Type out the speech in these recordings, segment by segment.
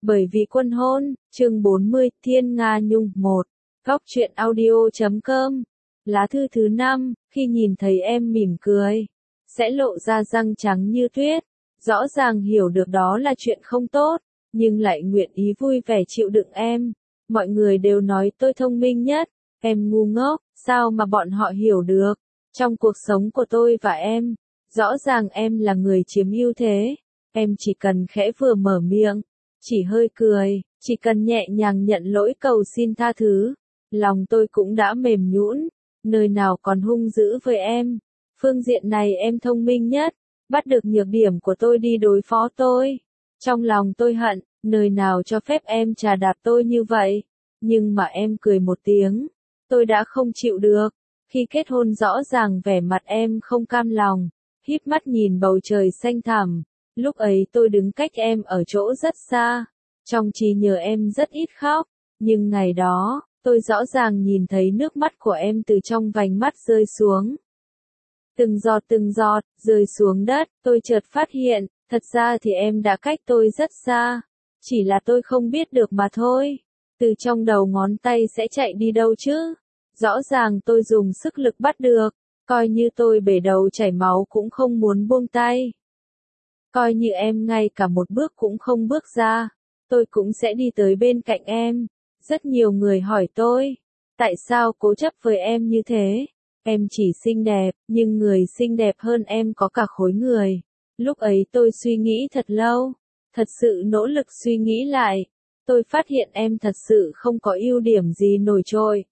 Bởi vì quân hôn, chương 40, Thiên Nga Nhung 1, Góc truyện audio.com. Lá thư thứ 5, khi nhìn thấy em mỉm cười, sẽ lộ ra răng trắng như tuyết. Rõ ràng hiểu được đó là chuyện không tốt, nhưng lại nguyện ý vui vẻ chịu đựng em. Mọi người đều nói tôi thông minh nhất, em ngu ngốc, sao mà bọn họ hiểu được. Trong cuộc sống của tôi và em, rõ ràng em là người chiếm ưu thế. Em chỉ cần khẽ vừa mở miệng, chỉ hơi cười, chỉ cần nhẹ nhàng nhận lỗi cầu xin tha thứ, lòng tôi cũng đã mềm nhũn, nơi nào còn hung dữ với em. Phương diện này em thông minh nhất, bắt được nhược điểm của tôi đi đối phó tôi. Trong lòng tôi hận, nơi nào cho phép em chà đạp tôi như vậy, nhưng mà em cười một tiếng, tôi đã không chịu được. Khi kết hôn rõ ràng vẻ mặt em không cam lòng, híp mắt nhìn bầu trời xanh thẳm. Lúc ấy tôi đứng cách em ở chỗ rất xa, trong trí nhớ em rất ít khóc, nhưng ngày đó, tôi rõ ràng nhìn thấy nước mắt của em từ trong vành mắt rơi xuống. Từng giọt, rơi xuống đất, tôi chợt phát hiện, thật ra thì em đã cách tôi rất xa, chỉ là tôi không biết được mà thôi. Từ trong đầu ngón tay sẽ chạy đi đâu chứ? Rõ ràng tôi dùng sức lực bắt được, coi như tôi bể đầu chảy máu cũng không muốn buông tay. Coi như em ngay cả một bước cũng không bước ra, tôi cũng sẽ đi tới bên cạnh em. Rất nhiều người hỏi tôi, tại sao cố chấp với em như thế? Em chỉ xinh đẹp, nhưng người xinh đẹp hơn em có cả khối người. Lúc ấy tôi suy nghĩ thật lâu, thật sự nỗ lực suy nghĩ lại. Tôi phát hiện em thật sự không có ưu điểm gì nổi trội.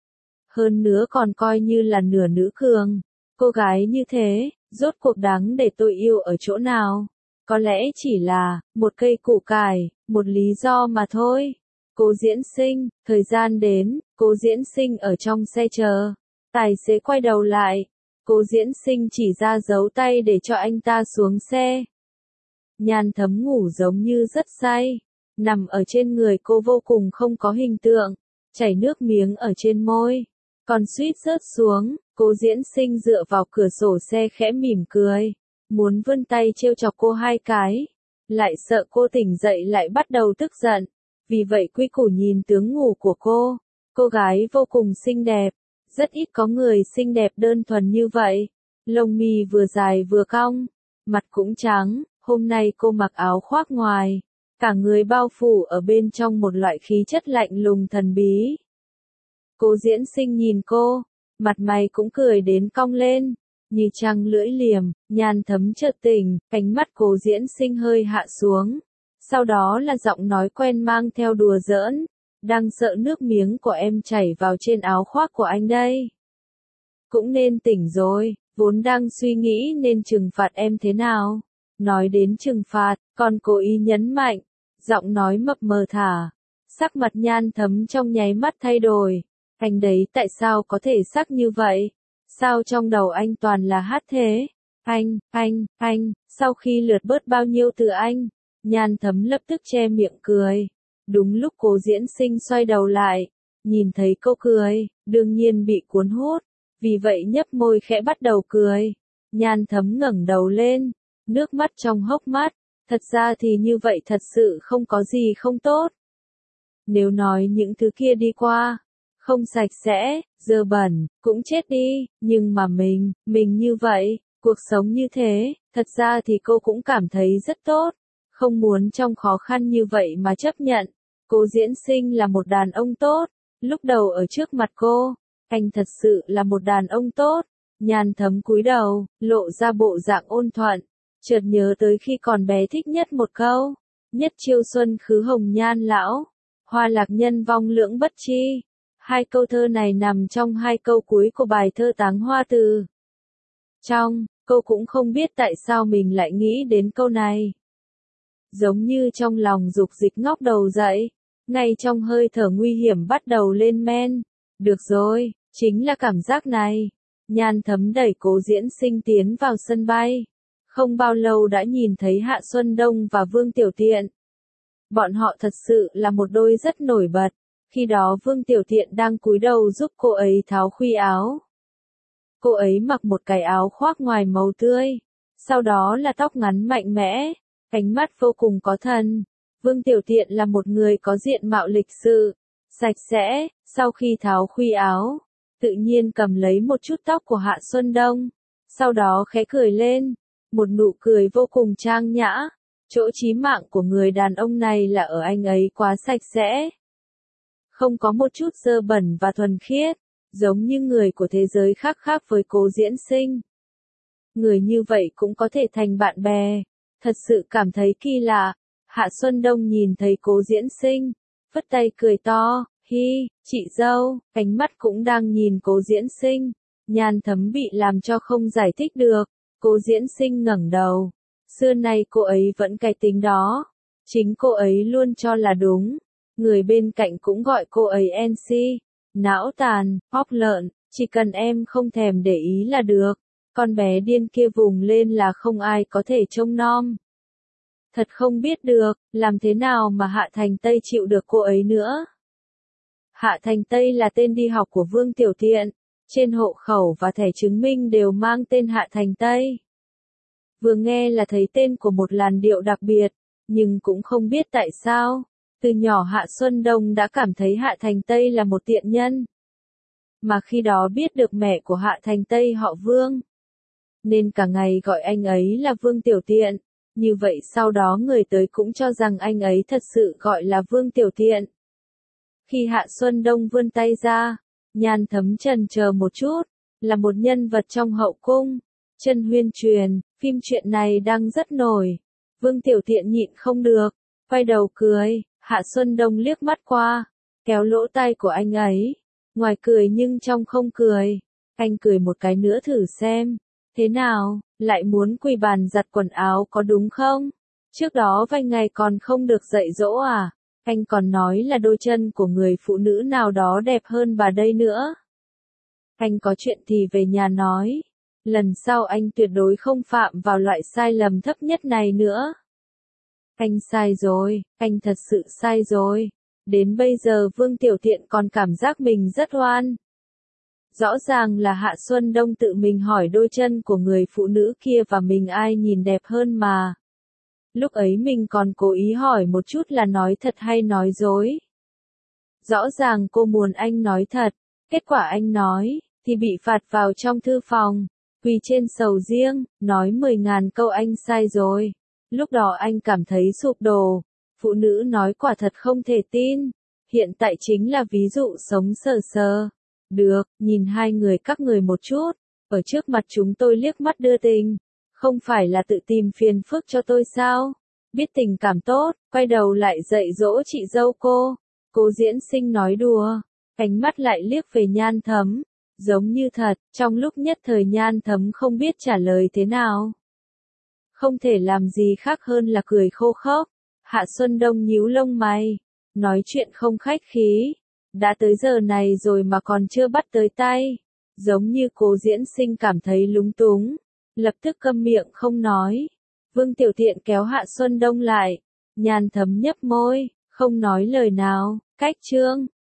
Hơn nữa còn coi như là nửa nữ cường. Cô gái như thế, rốt cuộc đáng để tôi yêu ở chỗ nào? Có lẽ chỉ là một cây củ cải, một lý do mà thôi. Cố Diễn Sinh, thời gian đến, Cố Diễn Sinh ở trong xe chờ. Tài xế quay đầu lại, Cố Diễn Sinh chỉ ra dấu tay để cho anh ta xuống xe. Nhan Thấm ngủ giống như rất say, nằm ở trên người cô vô cùng không có hình tượng, chảy nước miếng ở trên môi, còn suýt rớt xuống. Cố Diễn Sinh dựa vào cửa sổ xe khẽ mỉm cười, muốn vươn tay trêu chọc cô hai cái, lại sợ cô tỉnh dậy lại bắt đầu tức giận, vì vậy quy củ nhìn tướng ngủ của cô. Cô gái vô cùng xinh đẹp, rất ít có người xinh đẹp đơn thuần như vậy, lông mi vừa dài vừa cong, mặt cũng trắng, hôm nay cô mặc áo khoác ngoài, cả người bao phủ ở bên trong một loại khí chất lạnh lùng thần bí. Cố Diễn Sinh nhìn cô, mặt mày cũng cười đến cong lên, như trăng lưỡi liềm. Nhan Thấm chợt tỉnh, cánh mắt Cố Diễn Sinh hơi hạ xuống. Sau đó là giọng nói quen mang theo đùa giỡn, đang sợ nước miếng của em chảy vào trên áo khoác của anh đây. Cũng nên tỉnh rồi, vốn đang suy nghĩ nên trừng phạt em thế nào. Nói đến trừng phạt, còn cố ý nhấn mạnh, giọng nói mập mờ thả. Sắc mặt Nhan Thấm trong nháy mắt thay đổi. Anh đấy tại sao có thể sắc như vậy? Sao trong đầu anh toàn là hát thế? Anh, sau khi lượt bớt bao nhiêu từ anh, Nhan Thấm lập tức che miệng cười. Đúng lúc Cố Diễn Sinh xoay đầu lại, nhìn thấy cô cười, đương nhiên bị cuốn hút, vì vậy nhấp môi khẽ bắt đầu cười. Nhan Thấm ngẩng đầu lên, nước mắt trong hốc mắt, thật ra thì như vậy thật sự không có gì không tốt. Nếu nói những thứ kia đi qua, không sạch sẽ, dơ bẩn, cũng chết đi, nhưng mà mình như vậy, cuộc sống như thế, thật ra thì cô cũng cảm thấy rất tốt, không muốn trong khó khăn như vậy mà chấp nhận. Cố Diễn Sinh là một đàn ông tốt, lúc đầu ở trước mặt cô, anh thật sự là một đàn ông tốt. Nhan Thấm cúi đầu, lộ ra bộ dạng ôn thuận, chợt nhớ tới khi còn bé thích nhất một câu, nhất chiêu xuân khứ hồng nhan lão, hoa lạc nhân vong lưỡng bất chi. Hai câu thơ này nằm trong hai câu cuối của bài thơ Táng Hoa Từ. Cô cũng không biết tại sao mình lại nghĩ đến câu này. Giống như trong lòng dục dịch ngóc đầu dậy, ngay trong hơi thở nguy hiểm bắt đầu lên men. Được rồi, chính là cảm giác này. Nhan Thấm đẩy Cố Diễn Sinh tiến vào sân bay. Không bao lâu đã nhìn thấy Hạ Xuân Đông và Vương Tiểu Tiện. Bọn họ thật sự là một đôi rất nổi bật. Khi đó Vương Tiểu Thiện đang cúi đầu giúp cô ấy tháo khuy áo. Cô ấy mặc một cái áo khoác ngoài màu tươi, sau đó là tóc ngắn mạnh mẽ, ánh mắt vô cùng có thần. Vương Tiểu Tiện là một người có diện mạo lịch sự, sạch sẽ, sau khi tháo khuy áo, tự nhiên cầm lấy một chút tóc của Hạ Xuân Đông, sau đó khẽ cười lên, một nụ cười vô cùng trang nhã. Chỗ chí mạng của người đàn ông này là ở anh ấy quá sạch sẽ. Không có một chút dơ bẩn và thuần khiết, giống như người của thế giới khác khác với Cố Diễn Sinh. Người như vậy cũng có thể thành bạn bè, thật sự cảm thấy kỳ lạ. Hạ Xuân Đông nhìn thấy Cố Diễn Sinh, vất tay cười to, hi, chị dâu, ánh mắt cũng đang nhìn Cố Diễn Sinh. Nhan Thấm bị làm cho không giải thích được. Cố Diễn Sinh ngẩng đầu. Xưa nay cô ấy vẫn cái tính đó. Chính cô ấy luôn cho là đúng. Người bên cạnh cũng gọi cô ấy NC. Não tàn, óc lợn, chỉ cần em không thèm để ý là được. Con bé điên kia vùng lên là không ai có thể trông nom. Thật không biết được, làm thế nào mà Hạ Thành Tây chịu được cô ấy nữa. Hạ Thành Tây là tên đi học của Vương Tiểu Thiện. Trên hộ khẩu và thẻ chứng minh đều mang tên Hạ Thành Tây. Vừa nghe là thấy tên của một làn điệu đặc biệt, nhưng cũng không biết tại sao. Từ nhỏ Hạ Xuân Đông đã cảm thấy Hạ Thành Tây là một tiện nhân. Mà khi đó biết được mẹ của Hạ Thành Tây họ Vương, nên cả ngày gọi anh ấy là Vương Tiểu Tiện. Như vậy sau đó người tới cũng cho rằng anh ấy thật sự gọi là Vương Tiểu Tiện. Khi Hạ Xuân Đông vươn tay ra, Nhan Thấm chần chờ một chút, là một nhân vật trong hậu cung. Chân Huyên truyền, phim truyện này đang rất nổi. Vương Tiểu Tiện nhịn không được, quay đầu cười. Hạ Xuân Đông liếc mắt qua, kéo lỗ tai của anh ấy. Ngoài cười nhưng trong không cười. Anh cười một cái nữa thử xem. Thế nào, lại muốn quỳ bàn giặt quần áo có đúng không? Trước đó vài ngày còn không được dạy dỗ à? Anh còn nói là đôi chân của người phụ nữ nào đó đẹp hơn bà đây nữa. Anh có chuyện thì về nhà nói. Lần sau anh tuyệt đối không phạm vào loại sai lầm thấp nhất này nữa. Anh sai rồi, anh thật sự sai rồi. Đến bây giờ Vương Tiểu Thiện còn cảm giác mình rất oan. Rõ ràng là Hạ Xuân Đông tự mình hỏi đôi chân của người phụ nữ kia và mình ai nhìn đẹp hơn mà. Lúc ấy mình còn cố ý hỏi một chút là nói thật hay nói dối. Rõ ràng cô muốn anh nói thật, kết quả anh nói, thì bị phạt vào trong thư phòng, quỳ trên sầu riêng, nói 10.000 câu anh sai rồi. Lúc đó anh cảm thấy sụp đổ, phụ nữ nói quả thật không thể tin, hiện tại chính là ví dụ sống sờ sờ. Được, nhìn hai người các người một chút, ở trước mặt chúng tôi liếc mắt đưa tình, không phải là tự tìm phiền phức cho tôi sao? Biết tình cảm tốt, quay đầu lại dạy dỗ chị dâu cô. Cố Diễn Sinh nói đùa, ánh mắt lại liếc về Nhan Thấm, giống như thật, trong lúc nhất thời Nhan Thấm không biết trả lời thế nào. Không thể làm gì khác hơn là cười khô khốc. Hạ Xuân Đông nhíu lông mày, nói chuyện không khách khí. Đã tới giờ này rồi mà còn chưa bắt tới tay. Giống như Cố Diễn Sinh cảm thấy lúng túng, lập tức câm miệng không nói. Vương Tiểu Thiện kéo Hạ Xuân Đông lại. Nhan Thấm nhấp môi, không nói lời nào. Cách chương